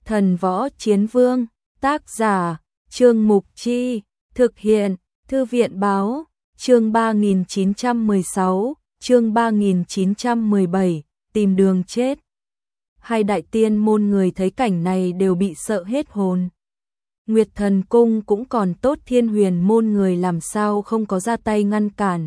Thần Võ Chiến Vương, tác giả, Trương Mục Chi, thực hiện, Thư viện Báo, chương 3916, chương 3917, tìm đường chết. Hai đại tiên môn người thấy cảnh này đều bị sợ hết hồn. Nguyệt Thần Cung cũng còn tốt, Thiên Huyền môn người làm sao không có ra tay ngăn cản.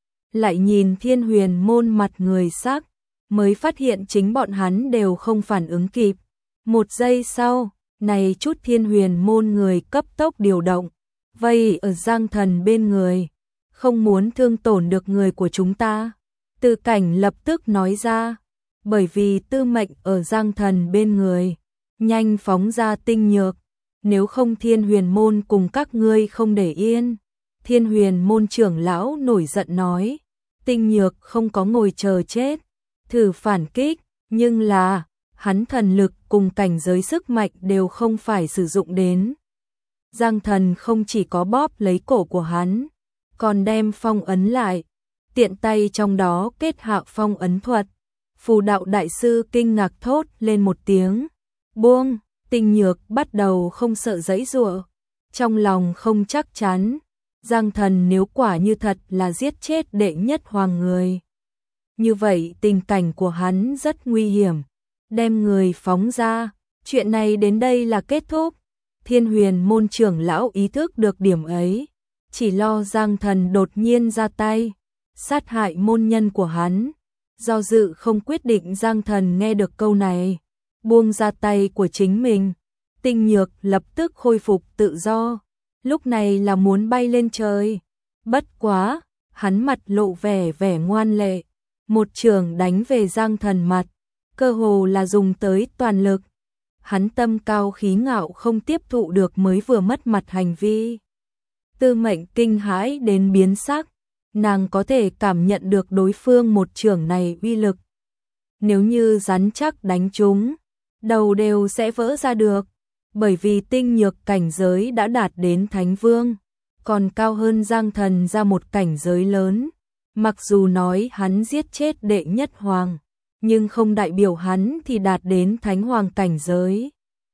Lại nhìn Thiên Huyền môn mặt người sắc, mới phát hiện chính bọn hắn đều không phản ứng kịp. Một giây sau, này chút Thiên Huyền môn người cấp tốc điều động, vây ở Giang Thần bên người, không muốn thương tổn được người của chúng ta. Từ Cảnh lập tức nói ra, bởi vì tư mệnh ở Giang Thần bên người, nhanh phóng ra tinh nhược, nếu không Thiên Huyền môn cùng các ngươi không để yên. Thiên Huyền môn trưởng lão nổi giận nói, tinh nhược không có ngồi chờ chết, thử phản kích, nhưng là, hắn thần lực cùng cảnh giới sức mạnh đều không phải sử dụng đến. Giang Thần không chỉ có bóp lấy cổ của hắn, còn đem phong ấn lại, tiện tay trong đó kết hạ phong ấn thuật. Phù đạo đại sư kinh ngạc thốt lên một tiếng, buông. Tinh nhược bắt đầu không sợ giãy giụa, trong lòng không chắc chắn, Giang Thần nếu quả như thật là giết chết đệ nhất hoàng người, như vậy tình cảnh của hắn rất nguy hiểm. Đem người phóng ra, chuyện này đến đây là kết thúc. Thiên Huyền môn trưởng lão ý thức được điểm ấy, chỉ lo Giang Thần đột nhiên ra tay, sát hại môn nhân của hắn. Do dự không quyết định, Giang Thần nghe được câu này, buông ra tay của chính mình. Tinh nhược lập tức khôi phục tự do, lúc này là muốn bay lên trời. Bất quá, hắn mặt lộ vẻ ngoan lệ, một chưởng đánh về Giang Thần mặt, cơ hồ là dùng tới toàn lực. Hắn tâm cao khí ngạo không tiếp thụ được mới vừa mất mặt hành vi. Tư Mệnh kinh hãi đến biến sắc, nàng có thể cảm nhận được đối phương một chưởng này uy lực. Nếu như rắn chắc đánh trúng, đầu đều sẽ vỡ ra được, bởi vì tinh nhược cảnh giới đã đạt đến Thánh Vương, còn cao hơn Giang Thần ra một cảnh giới lớn. Mặc dù nói hắn giết chết đệ nhất hoàng, nhưng không đại biểu hắn thì đạt đến Thánh Hoàng cảnh giới.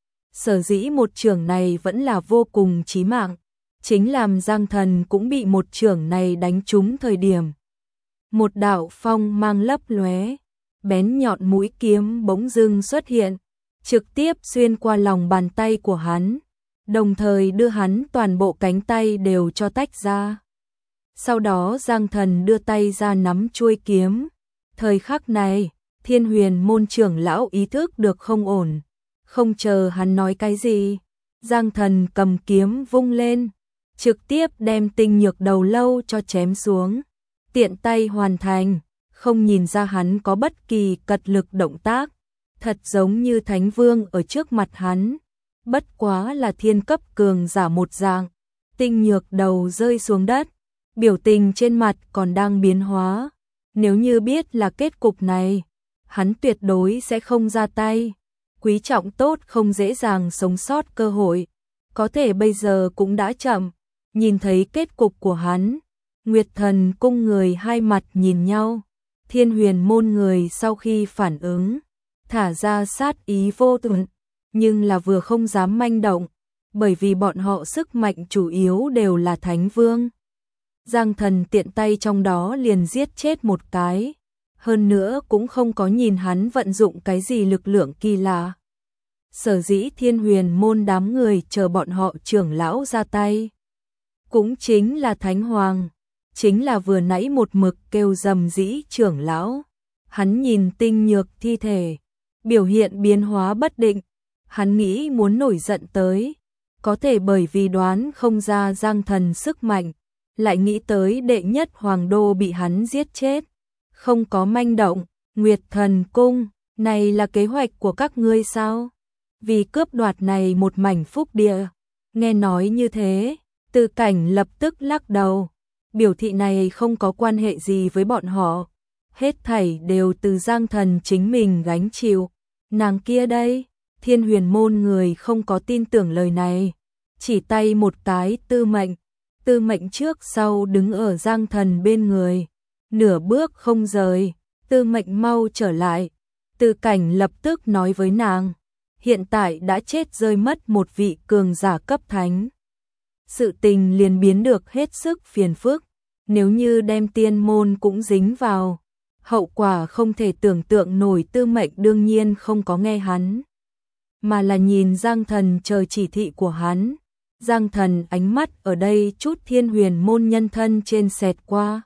Sở dĩ một chưởng này vẫn là vô cùng chí mạng, chính làm Giang Thần cũng bị một chưởng này đánh trúng thời điểm. Một đạo phong mang lấp lóe, bén nhọn mũi kiếm bỗng dưng xuất hiện, trực tiếp xuyên qua lòng bàn tay của hắn, đồng thời đưa hắn toàn bộ cánh tay đều cho tách ra. Sau đó Giang Thần đưa tay ra nắm chuôi kiếm. Thời khắc này, Thiên Huyền môn trưởng lão ý thức được không ổn, không chờ hắn nói cái gì, Giang Thần cầm kiếm vung lên, trực tiếp đem tinh nhược đầu lâu cho chém xuống. Tiện tay hoàn thành, không nhìn ra hắn có bất kỳ cật lực động tác, thật giống như Thánh Vương ở trước mặt hắn, bất quá là thiên cấp cường giả một dạng. Tinh nhược đầu rơi xuống đất, biểu tình trên mặt còn đang biến hóa. Nếu như biết là kết cục này, hắn tuyệt đối sẽ không ra tay. Quý trọng tốt không dễ dàng sống sót cơ hội, có thể bây giờ cũng đã chậm. Nhìn thấy kết cục của hắn, Nguyệt Thần cung người hai mặt nhìn nhau. Thiên Huyền môn người sau khi phản ứng, thả ra sát ý vô tận, nhưng là vừa không dám manh động, bởi vì bọn họ sức mạnh chủ yếu đều là Thánh Vương. Giang Thần tiện tay trong đó liền giết chết một cái, hơn nữa cũng không có nhìn hắn vận dụng cái gì lực lượng kỳ lạ. Sở dĩ Thiên Huyền môn đám người chờ bọn họ trưởng lão ra tay, cũng chính là Thánh Hoàng, chính là vừa nãy một mực kêu rầm rĩ trưởng lão. Hắn nhìn tinh nhược thi thể, biểu hiện biến hóa bất định, hắn nghĩ muốn nổi giận tới, có thể bởi vì đoán không ra Giang Thần sức mạnh, lại nghĩ tới đệ nhất hoàng đô bị hắn giết chết, không có manh động. Nguyệt Thần cung, này là kế hoạch của các ngươi sao? Vì cướp đoạt này một mảnh phúc địa. Nghe nói như thế, Từ Cảnh lập tức lắc đầu, biểu thị này không có quan hệ gì với bọn họ, hết thảy đều từ Giang Thần chính mình gánh chịu. Nàng kia đây, Thiên Huyền môn người không có tin tưởng lời này, chỉ tay một cái Tư Mệnh. Tư Mệnh trước sau đứng ở Giang Thần bên người, nửa bước không rời. Tư Mệnh mau trở lại. Từ Cảnh lập tức nói với nàng, hiện tại đã chết rơi mất một vị cường giả cấp thánh. Sự tình liền biến được hết sức phiền phức, nếu như đem tiên môn cũng dính vào, hậu quả không thể tưởng tượng nổi. Tư Mệnh đương nhiên không có nghe hắn, mà là nhìn Giang Thần chờ chỉ thị của hắn. Giang Thần ánh mắt ở đây chút Thiên Huyền môn nhân thân trên xẹt qua.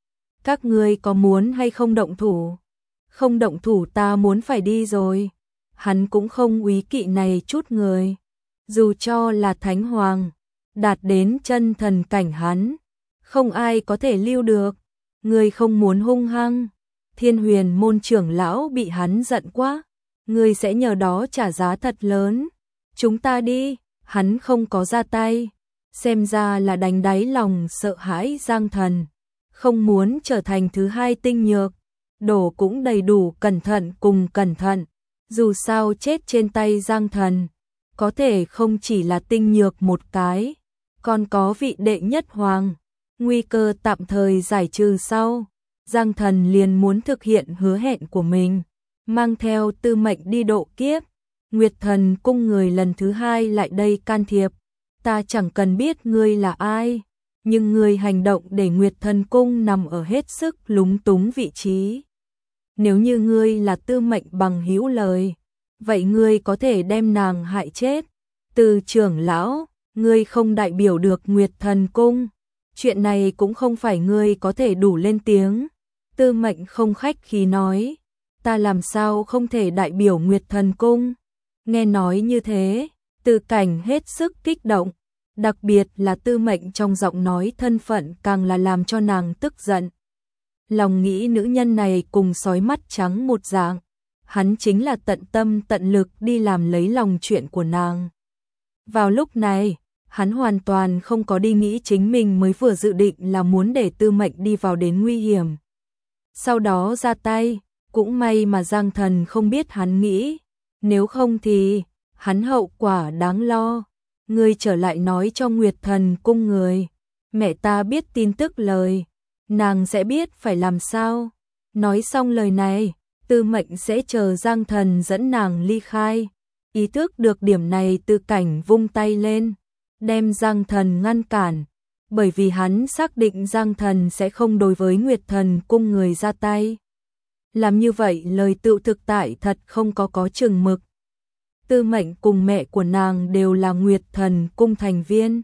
Các ngươi có muốn hay không động thủ? Không động thủ ta muốn phải đi rồi. Hắn cũng không úy kỵ này chút người. Dù cho là Thánh Hoàng, đạt đến chân thần cảnh hắn, không ai có thể lưu được. Ngươi không muốn hung hăng. Thiên Huyền môn trưởng lão bị hắn giận quá. Ngươi sẽ nhờ đó trả giá thật lớn. Chúng ta đi. Hắn không có ra tay. Xem ra là đánh đáy lòng sợ hãi Giang Thần. Không muốn trở thành thứ hai Tinh Nhược. Đổ cũng đầy đủ cẩn thận cùng cẩn thận. Dù sao chết trên tay Giang Thần, có thể không chỉ là Tinh Nhược một cái, còn có vị đệ nhất hoàng. Nguy cơ tạm thời giải trừ sau, Giang Thần liền muốn thực hiện hứa hẹn của mình, mang theo Tư Mệnh đi độ kiếp. Nguyệt Thần cung người lần thứ hai lại đây can thiệp. Ta chẳng cần biết ngươi là ai, nhưng ngươi hành động để Nguyệt Thần cung nằm ở hết sức lúng túng vị trí. Nếu như ngươi là Tư Mệnh bằng hữu lời, vậy ngươi có thể đem nàng hại chết. Từ trưởng lão, ngươi không đại biểu được Nguyệt Thần cung. Chuyện này cũng không phải ngươi có thể đủ lên tiếng. Tư Mệnh không khách khí nói, ta làm sao không thể đại biểu Nguyệt Thần cung. Nghe nói như thế, Từ Cảnh hết sức kích động, đặc biệt là Tư Mệnh trong giọng nói thân phận càng là làm cho nàng tức giận. Lòng nghĩ nữ nhân này cùng sói mắt trắng một dạng, hắn chính là tận tâm tận lực đi làm lấy lòng chuyện của nàng. Vào lúc này, hắn hoàn toàn không có đi nghĩ chính mình mới vừa dự định là muốn để Tư Mệnh đi vào đến nguy hiểm. Sau đó ra tay, cũng may mà Giang Thần không biết hắn nghĩ, nếu không thì hắn hậu quả đáng lo. Ngươi trở lại nói cho Nguyệt Thần cung người, mẹ ta biết tin tức lời, nàng sẽ biết phải làm sao. Nói xong lời này, Tư Mệnh sẽ chờ Giang Thần dẫn nàng ly khai. Ý thức được điểm này, Tư Cảnh vung tay lên, đem Giang Thần ngăn cản, bởi vì hắn xác định Giang Thần sẽ không đối với Nguyệt Thần cung người ra tay. Làm như vậy lời tự thực tại thật không có chừng mực. Tư Mệnh cùng mẹ của nàng đều là Nguyệt Thần cung thành viên.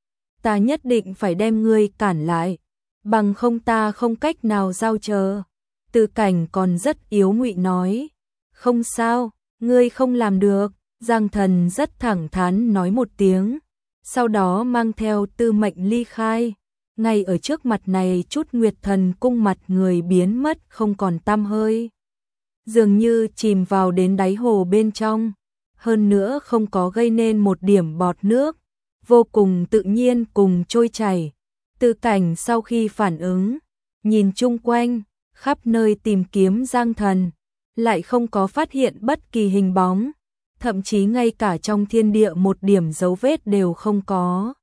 Ta nhất định phải đem ngươi cản lại, bằng không ta không cách nào giao chờ. Tư Cảnh còn rất yếu ngụy nói, không sao, ngươi không làm được. Giang Thần rất thẳng thắn nói một tiếng, sau đó mang theo Tư Mệnh ly khai. Ngay ở trước mặt này chút Nguyệt Thần cung mặt người biến mất không còn tăm hơi, dường như chìm vào đến đáy hồ bên trong, hơn nữa không có gây nên một điểm bọt nước, vô cùng tự nhiên cùng trôi chảy. Tư Cảnh sau khi phản ứng, nhìn chung quanh, khắp nơi tìm kiếm Giang Thần, lại không có phát hiện bất kỳ hình bóng, thậm chí ngay cả trong thiên địa một điểm dấu vết đều không có.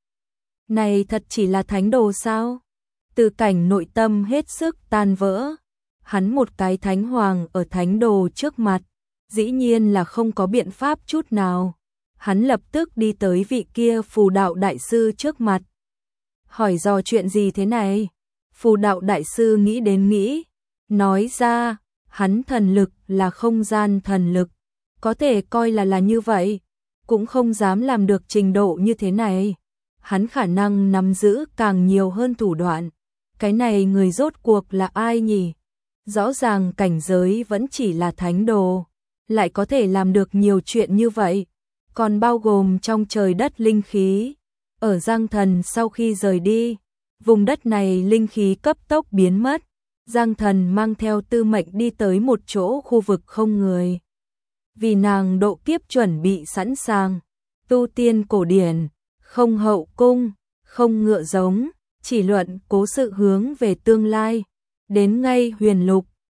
Này thật chỉ là thánh đồ sao? Tư Cảnh nội tâm hết sức tan vỡ. Hắn một cái thánh hoàng ở thánh đồ trước mặt, dĩ nhiên là không có biện pháp chút nào. Hắn lập tức đi tới vị kia Phù Đạo đại sư trước mặt, hỏi dò chuyện gì thế này. Phù Đạo đại sư nghĩ đến nghĩ, nói ra, hắn thần lực là không gian thần lực, có thể coi là như vậy, cũng không dám làm được trình độ như thế này. Hắn khả năng nắm giữ càng nhiều hơn thủ đoạn. Cái này người rốt cuộc là ai nhỉ? Rõ ràng cảnh giới vẫn chỉ là thánh đồ, lại có thể làm được nhiều chuyện như vậy, còn bao gồm trong trời đất linh khí. Ở Giang Thần sau khi rời đi, vùng đất này linh khí cấp tốc biến mất. Giang Thần mang theo Tư Mệnh đi tới một chỗ khu vực không người. Vì nàng độ kiếp chuẩn bị sẵn sàng, tu tiên cổ điển, không hậu cung, không ngựa giống, chỉ luận cố sự hướng về tương lai. Đến ngay Huyền Lục,